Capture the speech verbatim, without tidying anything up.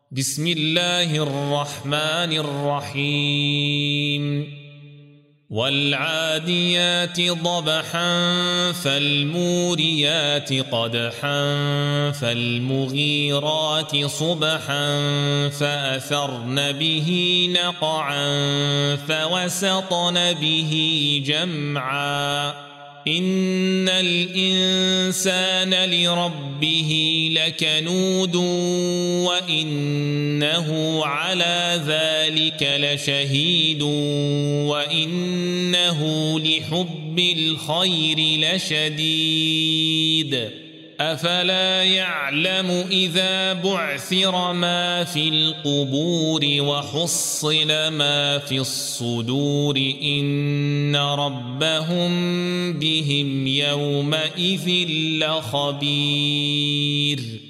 بسم الله الرحمن الرحيم والعاديات ضبحا فالموريات قدحا فالمغيرات صبحا فأثرن به نقعا فوسطن به جمعا إن الإنسان لربه لكنود وإنه على ذلك لشهيد وإنه لحب الخير لشديد أفلا يعلم إذا بعثر ما في القبور وحصل ما في الصدور إن ربهم بهم يومئذ لخبير.